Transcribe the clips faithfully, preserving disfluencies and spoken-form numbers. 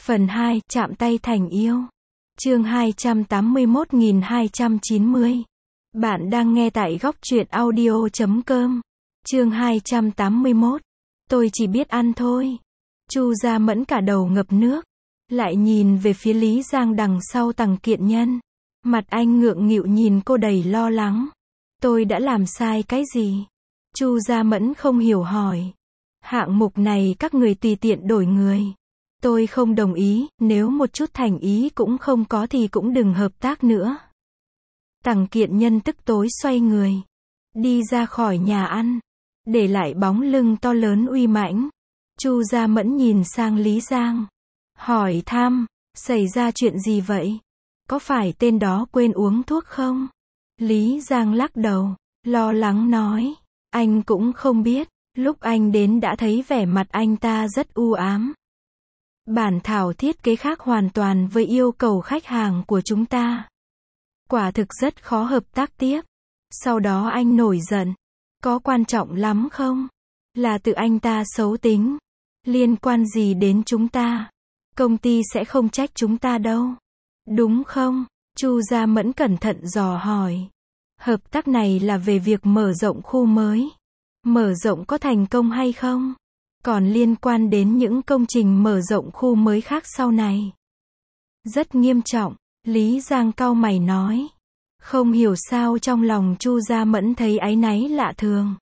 Phần hai, chạm tay thành yêu. Chương hai trăm tám mươi mốt nghìn hai trăm chín mươi. Bạn đang nghe tại góc truyện audio chấm com. Chương hai trăm tám mươi mốt. Tôi chỉ biết ăn thôi. Chu Gia Mẫn cả đầu ngập nước, lại nhìn về phía Lý Giang đằng sau Tằng Kiện Nhân. Mặt anh ngượng nghịu nhìn cô đầy lo lắng. Tôi đã làm sai cái gì? Chu Gia Mẫn không hiểu hỏi. Hạng mục này các người tùy tiện đổi người. Tôi không đồng ý, nếu một chút thành ý cũng không có thì cũng đừng hợp tác nữa. Tằng Kiện Nhân tức tối xoay người, đi ra khỏi nhà ăn, để lại bóng lưng to lớn uy mãnh. Chu Gia Mẫn nhìn sang Lý Giang, hỏi thăm, xảy ra chuyện gì vậy? Có phải tên đó quên uống thuốc không? Lý Giang lắc đầu, lo lắng nói, anh cũng không biết, lúc anh đến đã thấy vẻ mặt anh ta rất u ám. Bản thảo thiết kế khác hoàn toàn với yêu cầu khách hàng của chúng ta. Quả thực rất khó hợp tác tiếp. Sau đó anh nổi giận. Có quan trọng lắm không? Là tự anh ta xấu tính. Liên quan gì đến chúng ta? Công ty sẽ không trách chúng ta đâu. Đúng không? Chu Gia Mẫn cẩn thận dò hỏi. Hợp tác này là về việc mở rộng khu mới. Mở rộng có thành công hay không? Còn liên quan đến những công trình mở rộng khu mới khác sau này. Rất nghiêm trọng, Lý Giang cau mày nói. Không hiểu sao trong lòng Chu Gia Mẫn thấy áy náy lạ thường.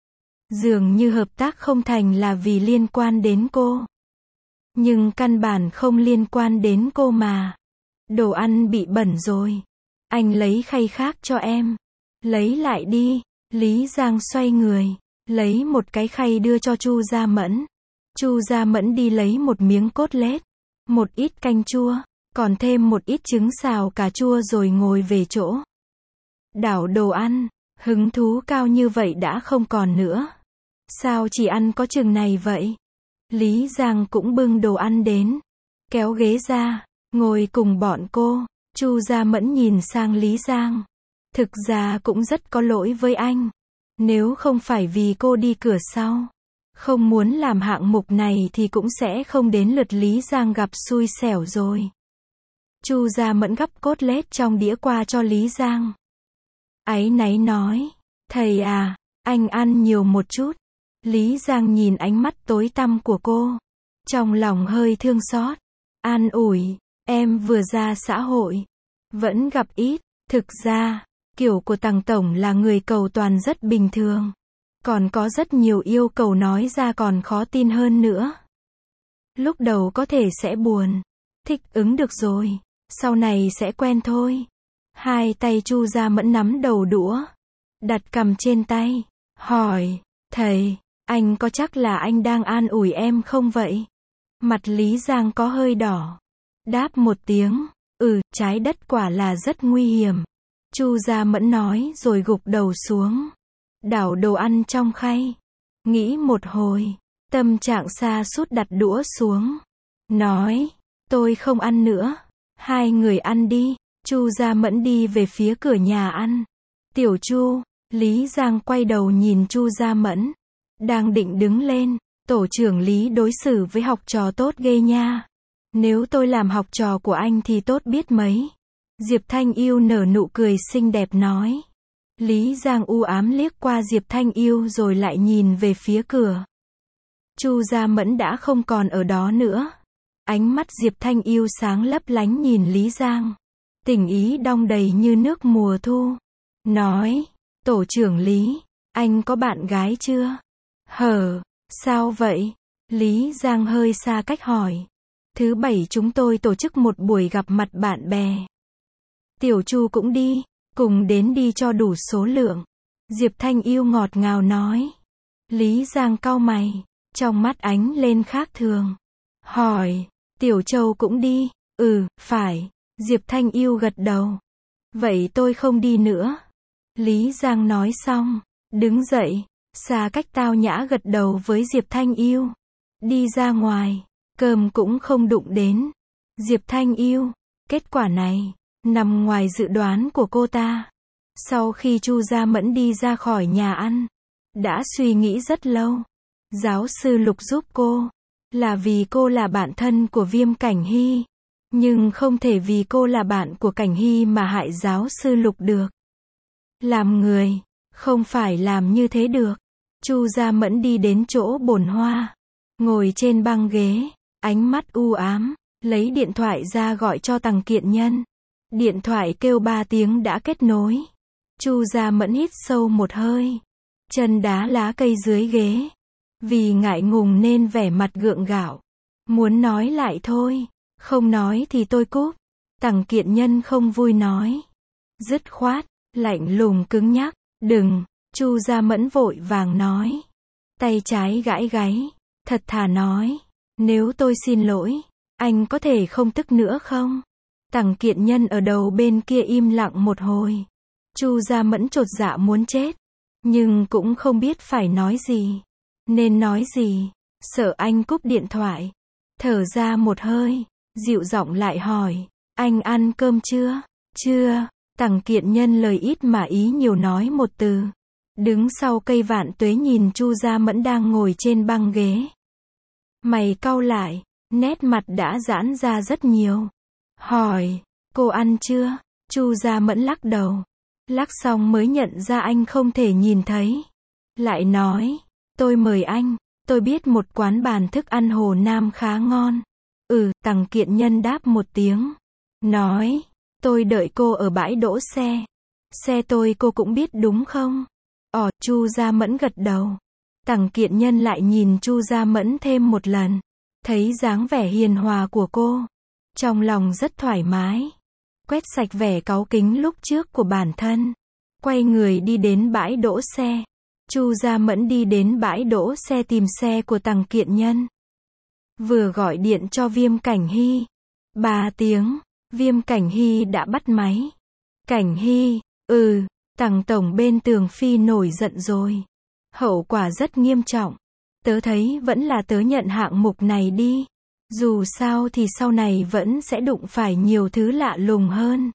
Dường như hợp tác không thành là vì liên quan đến cô. Nhưng căn bản không liên quan đến cô mà. Đồ ăn bị bẩn rồi. Anh lấy khay khác cho em. Lấy lại đi. Lý Giang xoay người, lấy một cái khay đưa cho Chu Gia Mẫn. Chu Gia Mẫn đi lấy một miếng cốt lết, một ít canh chua, còn thêm một ít trứng xào cà chua rồi ngồi về chỗ. Đảo đồ ăn, hứng thú cao như vậy đã không còn nữa. Sao chỉ ăn có chừng này vậy? Lý Giang cũng bưng đồ ăn đến, kéo ghế ra, ngồi cùng bọn cô. Chu Gia Mẫn nhìn sang Lý Giang. Thực ra cũng rất có lỗi với anh. Nếu không phải vì cô đi cửa sau, không muốn làm hạng mục này thì cũng sẽ không đến lượt Lý Giang gặp xui xẻo rồi. Chu Gia Mẫn gắp cốt lết trong đĩa qua cho Lý Giang. Áy náy nói, thầy à, anh ăn nhiều một chút. Lý Giang nhìn ánh mắt tối tăm của cô, trong lòng hơi thương xót, an ủi, em vừa ra xã hội, vẫn gặp ít. Thực ra, kiểu của Tằng Tổng là người cầu toàn rất bình thường. Còn có rất nhiều yêu cầu nói ra còn khó tin hơn nữa. Lúc đầu có thể sẽ buồn, thích ứng được rồi, sau này sẽ quen thôi. Hai tay Chu Gia Mẫn nắm đầu đũa, đặt cầm trên tay, hỏi, thầy, anh có chắc là anh đang an ủi em không vậy? Mặt Lý Giang có hơi đỏ, đáp một tiếng, ừ, trái đất quả là rất nguy hiểm. Chu Gia Mẫn nói rồi gục đầu xuống, đảo đồ ăn trong khay, nghĩ một hồi, tâm trạng sa sút đặt đũa xuống, nói, tôi không ăn nữa, hai người ăn đi. Chu Gia Mẫn đi về phía cửa nhà ăn. Tiểu Chu, Lý Giang quay đầu nhìn Chu Gia Mẫn, đang định đứng lên, tổ trưởng Lý đối xử với học trò tốt ghê nha. Nếu tôi làm học trò của anh thì tốt biết mấy. Diệp Thanh Yêu nở nụ cười xinh đẹp nói. Lý Giang u ám liếc qua Diệp Thanh Yêu rồi lại nhìn về phía cửa. Chu Gia Mẫn đã không còn ở đó nữa. Ánh mắt Diệp Thanh Yêu sáng lấp lánh nhìn Lý Giang. Tình ý đong đầy như nước mùa thu. Nói, tổ trưởng Lý, anh có bạn gái chưa? Hở, sao vậy? Lý Giang hơi xa cách hỏi. Thứ bảy chúng tôi tổ chức một buổi gặp mặt bạn bè. Tiểu Chu cũng đi, cùng đến đi cho đủ số lượng. Diệp Thanh Yêu ngọt ngào nói. Lý Giang cau mày, trong mắt ánh lên khác thường. Hỏi, Tiểu Châu cũng đi? Ừ, phải. Diệp Thanh Yêu gật đầu. Vậy tôi không đi nữa. Lý Giang nói xong, đứng dậy, xa cách tao nhã gật đầu với Diệp Thanh Yêu. Đi ra ngoài, cơm cũng không đụng đến. Diệp Thanh Yêu, kết quả này nằm ngoài dự đoán của cô ta. Sau khi Chu Gia Mẫn đi ra khỏi nhà ăn, đã suy nghĩ rất lâu. Giáo sư Lục giúp cô là vì cô là bạn thân của Viêm Cảnh Hy. Nhưng không thể vì cô là bạn của Cảnh Hy mà hại giáo sư Lục được. Làm người, không phải làm như thế được. Chu Gia Mẫn đi đến chỗ bồn hoa. Ngồi trên băng ghế, ánh mắt u ám, lấy điện thoại ra gọi cho Tằng Kiện Nhân. Điện thoại kêu ba tiếng đã kết nối. Chu Gia Mẫn hít sâu một hơi. Chân đá lá cây dưới ghế. Vì ngại ngùng nên vẻ mặt gượng gạo. Muốn nói lại thôi. Không nói thì tôi cúp. Tằng Kiện Nhân không vui nói. Dứt khoát, lạnh lùng cứng nhắc. Đừng. Chu Gia Mẫn vội vàng nói. Tay trái gãi gáy. Thật thà nói. Nếu tôi xin lỗi, anh có thể không tức nữa không? Tằng Kiện Nhân ở đầu bên kia im lặng một hồi. Chu Gia Mẫn chột dạ muốn chết. Nhưng cũng không biết phải nói gì. Nên nói gì. Sợ anh cúp điện thoại. Thở ra một hơi. Dịu giọng lại hỏi. Anh ăn cơm chưa? Chưa. Tằng Kiện Nhân lời ít mà ý nhiều nói một từ. Đứng sau cây vạn tuế nhìn Chu Gia Mẫn đang ngồi trên băng ghế. Mày cau lại. Nét mặt đã giãn ra rất nhiều. Hỏi. Cô ăn chưa? Chu Gia Mẫn lắc đầu. Lắc xong mới nhận ra anh không thể nhìn thấy. Lại nói. Tôi mời anh. Tôi biết một quán bàn thức ăn Hồ Nam khá ngon. Ừ, Tằng Kiện Nhân đáp một tiếng. Nói. Tôi đợi cô ở bãi đỗ xe. Xe tôi cô cũng biết đúng không? Ồ, Chu Gia Mẫn gật đầu. Tằng Kiện Nhân lại nhìn Chu Gia Mẫn thêm một lần. Thấy dáng vẻ hiền hòa của cô. Trong lòng rất thoải mái. Quét sạch vẻ cáu kính lúc trước của bản thân. Quay người đi đến bãi đỗ xe. Chu Gia Mẫn đi đến bãi đỗ xe tìm xe của Tằng Kiện Nhân. Vừa gọi điện cho Viêm Cảnh Hy. Ba tiếng. Viêm Cảnh Hy đã bắt máy. Cảnh Hy. Ừ. Tằng tổng bên Tường Phi nổi giận rồi. Hậu quả rất nghiêm trọng. Tớ thấy vẫn là tớ nhận hạng mục này đi. Dù sao thì sau này vẫn sẽ đụng phải nhiều thứ lạ lùng hơn.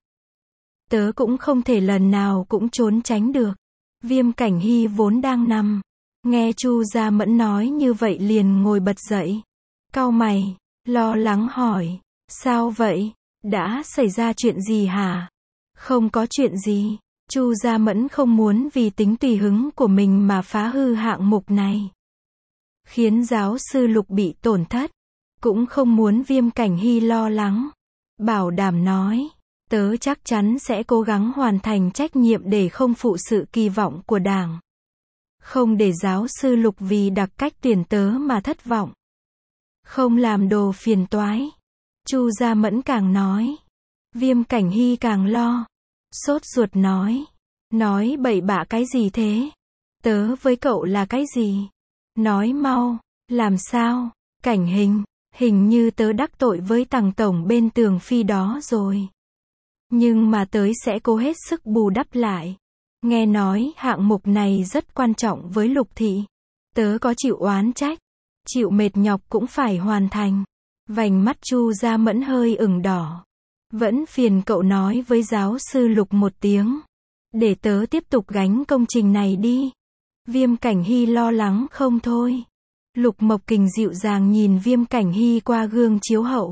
Tớ cũng không thể lần nào cũng trốn tránh được. Viêm Cảnh Hy vốn đang nằm. Nghe Chu Gia Mẫn nói như vậy liền ngồi bật dậy. Cau mày, lo lắng hỏi. Sao vậy? Đã xảy ra chuyện gì hả? Không có chuyện gì. Chu Gia Mẫn không muốn vì tính tùy hứng của mình mà phá hư hạng mục này. Khiến giáo sư Lục bị tổn thất. Cũng không muốn Viêm Cảnh Hy lo lắng. Bảo đảm nói. Tớ chắc chắn sẽ cố gắng hoàn thành trách nhiệm để không phụ sự kỳ vọng của đảng. Không để giáo sư Lục vì đặc cách tuyển tớ mà thất vọng. Không làm đồ phiền toái. Chu Gia Mẫn càng nói. Viêm Cảnh Hy càng lo. Sốt ruột nói. Nói bậy bạ cái gì thế? Tớ với cậu là cái gì? Nói mau. Làm sao? Cảnh Hình. Hình như tớ đắc tội với Tằng tổng bên Tường Phi đó rồi. Nhưng mà tớ sẽ cố hết sức bù đắp lại. Nghe nói hạng mục này rất quan trọng với Lục thị. Tớ có chịu oán trách. Chịu mệt nhọc cũng phải hoàn thành. Vành mắt Chu Gia Mẫn hơi ửng đỏ. Vẫn phiền cậu nói với giáo sư Lục một tiếng. Để tớ tiếp tục gánh công trình này đi. Viêm Cảnh Hy lo lắng không thôi. Lục Mộc Kình dịu dàng nhìn Viêm Cảnh Hy qua gương chiếu hậu.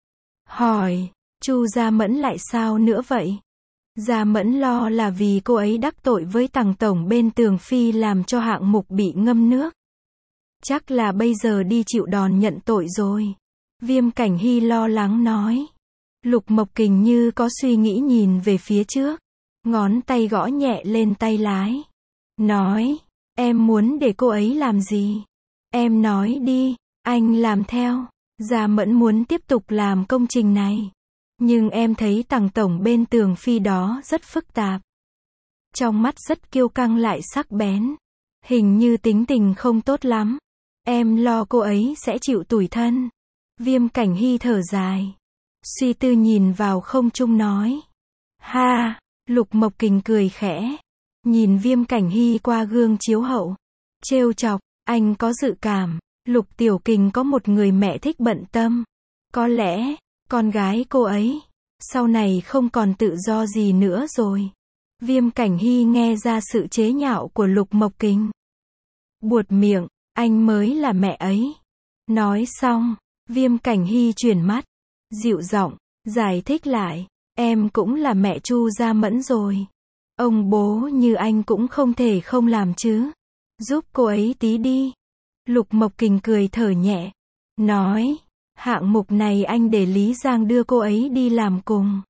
Hỏi. Chu Gia Mẫn lại sao nữa vậy? Gia Mẫn lo là vì cô ấy đắc tội với Tằng tổng bên Tường Phi làm cho hạng mục bị ngâm nước. Chắc là bây giờ đi chịu đòn nhận tội rồi. Viêm Cảnh Hy lo lắng nói. Lục Mộc Kình như có suy nghĩ nhìn về phía trước. Ngón tay gõ nhẹ lên tay lái. Nói. Em muốn để cô ấy làm gì? Em nói đi. Anh làm theo. Gia Mẫn muốn tiếp tục làm công trình này. Nhưng em thấy Tằng tổng bên Tường Phi đó rất phức tạp. Trong mắt rất kiêu căng lại sắc bén. Hình như tính tình không tốt lắm. Em lo cô ấy sẽ chịu tủi thân. Viêm Cảnh Hy thở dài. Suy tư nhìn vào không trung nói. Ha, Lục Mộc Kình cười khẽ. Nhìn Viêm Cảnh Hy qua gương chiếu hậu. Trêu chọc, anh có dự cảm. Lục Tiểu Kình có một người mẹ thích bận tâm. Có lẽ, con gái cô ấy, sau này không còn tự do gì nữa rồi. Viêm Cảnh Hy nghe ra sự chế nhạo của Lục Mộc Kình. Buột miệng, anh mới là mẹ ấy. Nói xong, Viêm Cảnh Hy chuyển mắt, dịu giọng, giải thích lại, em cũng là mẹ Chu Gia Mẫn rồi. Ông bố như anh cũng không thể không làm chứ. Giúp cô ấy tí đi. Lục Mộc Kình cười thở nhẹ, nói, hạng mục này anh để Lý Giang đưa cô ấy đi làm cùng.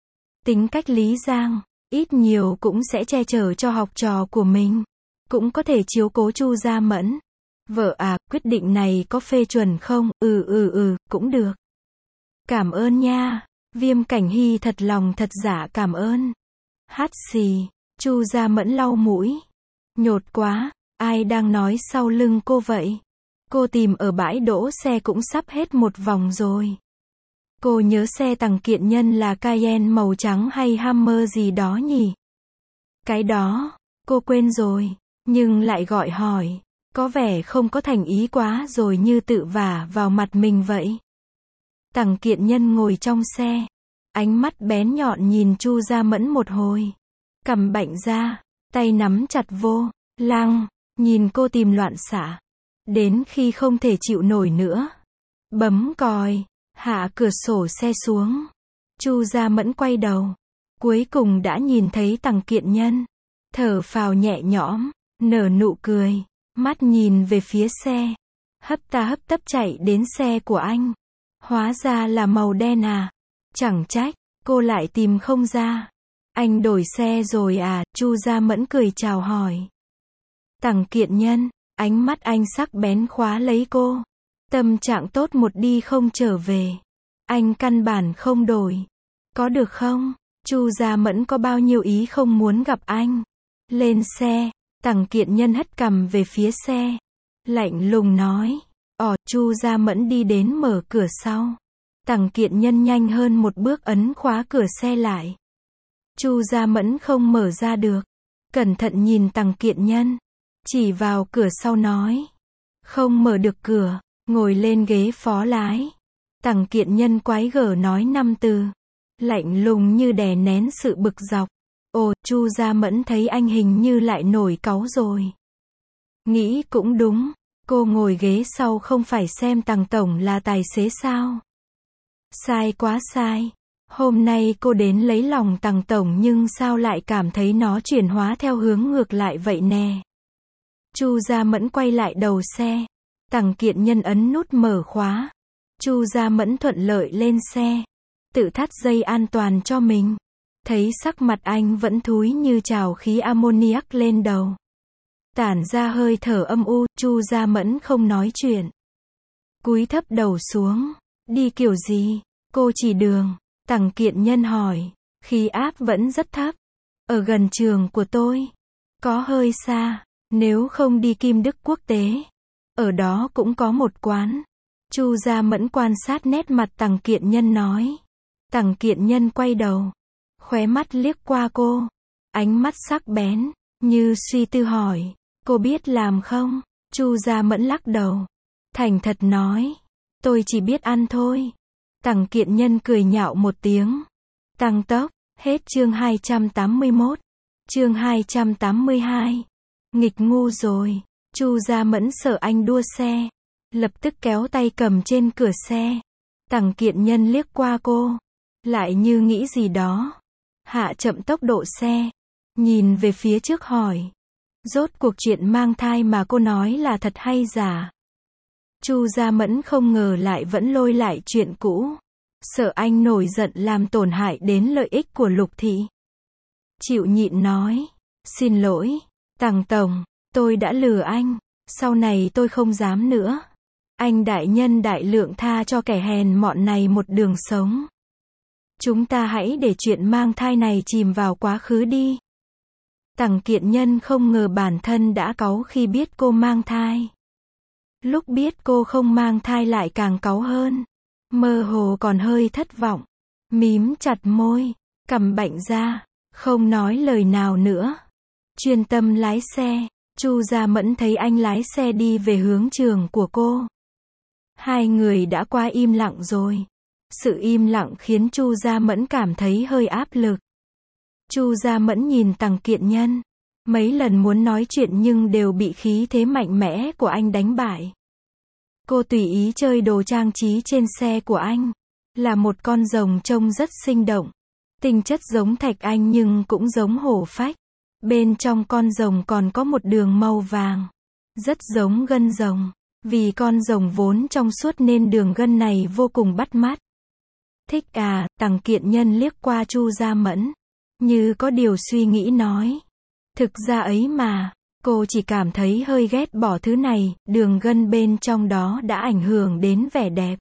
Tính cách Lý Giang, ít nhiều cũng sẽ che chở cho học trò của mình, cũng có thể chiếu cố Chu Gia Mẫn. Vợ à, quyết định này có phê chuẩn không? Ừ ừ ừ, cũng được. Cảm ơn nha. Viêm Cảnh Hy thật lòng thật dạ cảm ơn. Hát xì, Chu Gia Mẫn lau mũi. Nhột quá, ai đang nói sau lưng cô vậy? Cô tìm ở bãi đỗ xe cũng sắp hết một vòng rồi. Cô nhớ xe Tằng Kiện Nhân là Cayenne màu trắng hay Hammer gì đó nhỉ? Cái đó, cô quên rồi, nhưng lại gọi hỏi. Có vẻ không có thành ý quá rồi, như tự vả vào mặt mình vậy. Tằng Kiện Nhân ngồi trong xe, ánh mắt bén nhọn nhìn Chu Gia Mẫn một hồi. Cằm bạnh ra, tay nắm chặt vô lăng, nhìn cô tìm loạn xạ. Đến khi không thể chịu nổi nữa, bấm còi, hạ cửa sổ xe xuống. Chu Gia Mẫn quay đầu, cuối cùng đã nhìn thấy Tằng Kiện Nhân. Thở phào nhẹ nhõm, nở nụ cười, mắt nhìn về phía xe. Hấp ta hấp tấp chạy đến xe của anh. Hóa ra là màu đen à? Chẳng trách, cô lại tìm không ra. Anh đổi xe rồi à? Chu Gia Mẫn cười chào hỏi. Tằng Kiện Nhân, ánh mắt anh sắc bén khóa lấy cô. Tâm trạng tốt một đi không trở về. Anh căn bản không đổi. Có được không? Chu Gia Mẫn có bao nhiêu ý không muốn gặp anh. Lên xe, Tằng Kiện Nhân hất cằm về phía xe. Lạnh lùng nói. Ồ, Chu Gia Mẫn đi đến mở cửa sau. Tằng Kiện Nhân nhanh hơn một bước ấn khóa cửa xe lại. Chu Gia Mẫn không mở ra được. Cẩn thận nhìn Tằng Kiện Nhân. Chỉ vào cửa sau nói. Không mở được cửa, ngồi lên ghế phó lái. Tằng Kiện Nhân quái gở nói năm từ. Lạnh lùng như đè nén sự bực dọc. Ồ, Chu Gia Mẫn thấy anh hình như lại nổi cáu rồi. Nghĩ cũng đúng, cô ngồi ghế sau không phải xem Tằng tổng là tài xế sao? Sai quá sai. Hôm nay cô đến lấy lòng Tằng tổng nhưng sao lại cảm thấy nó chuyển hóa theo hướng ngược lại vậy nè? Chu Gia Mẫn quay lại đầu xe. Tằng Kiện Nhân ấn nút mở khóa. Chu Gia Mẫn thuận lợi lên xe, tự thắt dây an toàn cho mình. Thấy sắc mặt anh vẫn thúi như trào khí ammoniac lên đầu, tản ra hơi thở âm u. Chu Gia Mẫn không nói chuyện, cúi thấp đầu xuống. Đi kiểu gì? Cô chỉ đường. Tằng Kiện Nhân hỏi. Khí áp vẫn rất thấp. Ở gần trường của tôi. Có hơi xa. Nếu không đi Kim Đức Quốc tế, ở đó cũng có một quán. Chu Gia Mẫn quan sát nét mặt Tằng Kiện Nhân nói. Tằng Kiện Nhân quay đầu, khóe mắt liếc qua cô, ánh mắt sắc bén, như suy tư hỏi, cô biết làm không? Chu Gia Mẫn lắc đầu, thành thật nói, tôi chỉ biết ăn thôi. Tằng Kiện Nhân cười nhạo một tiếng. Tăng tốc, hết chương hai trăm tám mươi mốt. Chương hai trăm tám mươi hai. Nghịch ngu rồi. Chu Gia Mẫn sợ anh đua xe, lập tức kéo tay cầm trên cửa xe. Tằng Kiện Nhân liếc qua cô, lại như nghĩ gì đó, hạ chậm tốc độ xe, nhìn về phía trước hỏi, rốt cuộc chuyện mang thai mà cô nói là thật hay giả? Chu Gia Mẫn không ngờ lại vẫn lôi lại chuyện cũ, sợ anh nổi giận làm tổn hại đến lợi ích của Lục thị. Chịu nhịn nói, xin lỗi, Tằng tổng, tôi đã lừa anh, sau này tôi không dám nữa. Anh đại nhân đại lượng tha cho kẻ hèn mọn này một đường sống. Chúng ta hãy để chuyện mang thai này chìm vào quá khứ đi. Tằng Kiện Nhân không ngờ bản thân đã cáu khi biết cô mang thai. Lúc biết cô không mang thai lại càng cáu hơn. Mơ hồ còn hơi thất vọng. Mím chặt môi, cằm bạnh ra, không nói lời nào nữa. Chuyên tâm lái xe. Chu Gia Mẫn thấy anh lái xe đi về hướng trường của cô. Hai người đã qua im lặng rồi. Sự im lặng khiến Chu Gia Mẫn cảm thấy hơi áp lực. Chu Gia Mẫn nhìn Tằng Kiện Nhân, mấy lần muốn nói chuyện nhưng đều bị khí thế mạnh mẽ của anh đánh bại. Cô tùy ý chơi đồ trang trí trên xe của anh. Là một con rồng trông rất sinh động. Tinh chất giống thạch anh nhưng cũng giống hổ phách. Bên trong con rồng còn có một đường màu vàng. Rất giống gân rồng. Vì con rồng vốn trong suốt nên đường gân này vô cùng bắt mắt. Thích à, Tằng Kiện Nhân liếc qua Chu Gia Mẫn. Như có điều suy nghĩ nói. Thực ra ấy mà, cô chỉ cảm thấy hơi ghét bỏ thứ này, đường gân bên trong đó đã ảnh hưởng đến vẻ đẹp.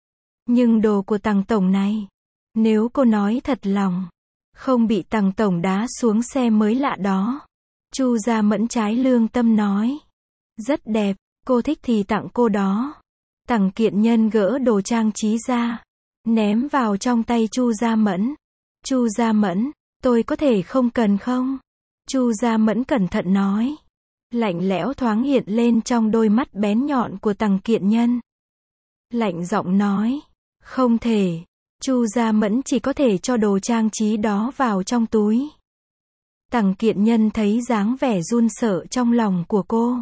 Nhưng đồ của Tằng Tổng này, nếu cô nói thật lòng, không bị Tằng Tổng đá xuống xe mới lạ đó. Chu Gia Mẫn trái lương tâm nói. Rất đẹp, cô thích thì tặng cô đó. Tằng Kiện Nhân gỡ đồ trang trí ra, ném vào trong tay Chu Gia Mẫn. Chu Gia Mẫn, tôi có thể không cần không? Chu Gia Mẫn cẩn thận nói. Lạnh lẽo thoáng hiện lên trong đôi mắt bén nhọn của Tằng Kiện Nhân. Lạnh giọng nói. Không thể. Chu Gia Mẫn chỉ có thể cho đồ trang trí đó vào trong túi. Tằng Kiện Nhân thấy dáng vẻ run sợ trong lòng của cô.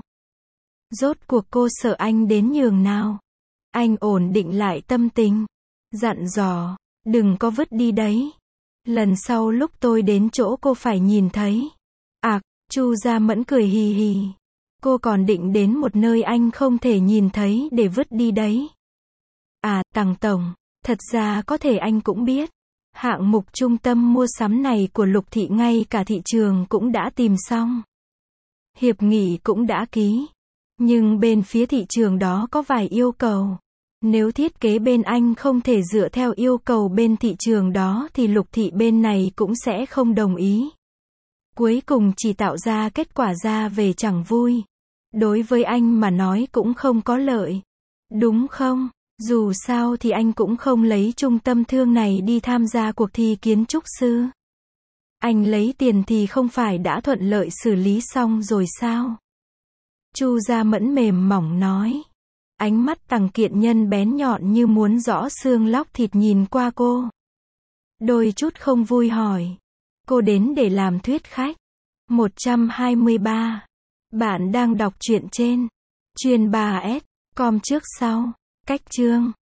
Rốt cuộc cô sợ anh đến nhường nào? Anh ổn định lại tâm tình. Dặn dò. Đừng có vứt đi đấy. Lần sau lúc tôi đến chỗ cô phải nhìn thấy. À, Chu Gia Mẫn cười hì hì. Cô còn định đến một nơi anh không thể nhìn thấy để vứt đi đấy. À, Tằng Tổng, thật ra có thể anh cũng biết. Hạng mục trung tâm mua sắm này của Lục Thị ngay cả thị trường cũng đã tìm xong. Hiệp nghị cũng đã ký. Nhưng bên phía thị trường đó có vài yêu cầu. Nếu thiết kế bên anh không thể dựa theo yêu cầu bên thị trường đó thì Lục Thị bên này cũng sẽ không đồng ý. Cuối cùng chỉ tạo ra kết quả ra về chẳng vui. Đối với anh mà nói cũng không có lợi. Đúng không? Dù sao thì anh cũng không lấy trung tâm thương này đi tham gia cuộc thi kiến trúc sư. Anh lấy tiền thì không phải đã thuận lợi xử lý xong rồi sao? Chu Gia Mẫn mềm mỏng nói. Ánh mắt Tằng Kiện Nhân bén nhọn như muốn rõ xương lóc thịt nhìn qua cô. Đôi chút không vui hỏi. Cô đến để làm thuyết khách. một trăm hai mươi ba. Bạn đang đọc truyện trên chuyên ba S com trước sau. Cách chương